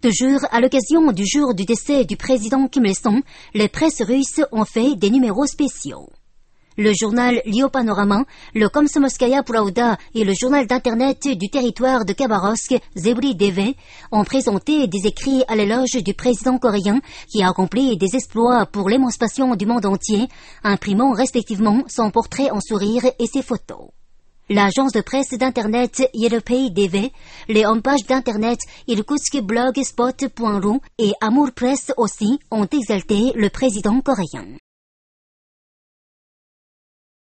Toujours à l'occasion du jour du décès du président Kim Il-sung, les presses russes ont fait des numéros spéciaux. Le journal Lio Panorama, le Komsomolskaya Pravda et le journal d'internet du territoire de Khabarovsk, Zebri TV, ont présenté des écrits à l'éloge du président coréen qui a accompli des exploits pour l'émancipation du monde entier, imprimant respectivement son portrait en sourire et ses photos. L'agence de presse d'internet Yeropei TV, les homepages d'internet irkutskblogspot.ru et Amour Press aussi ont exalté le président coréen.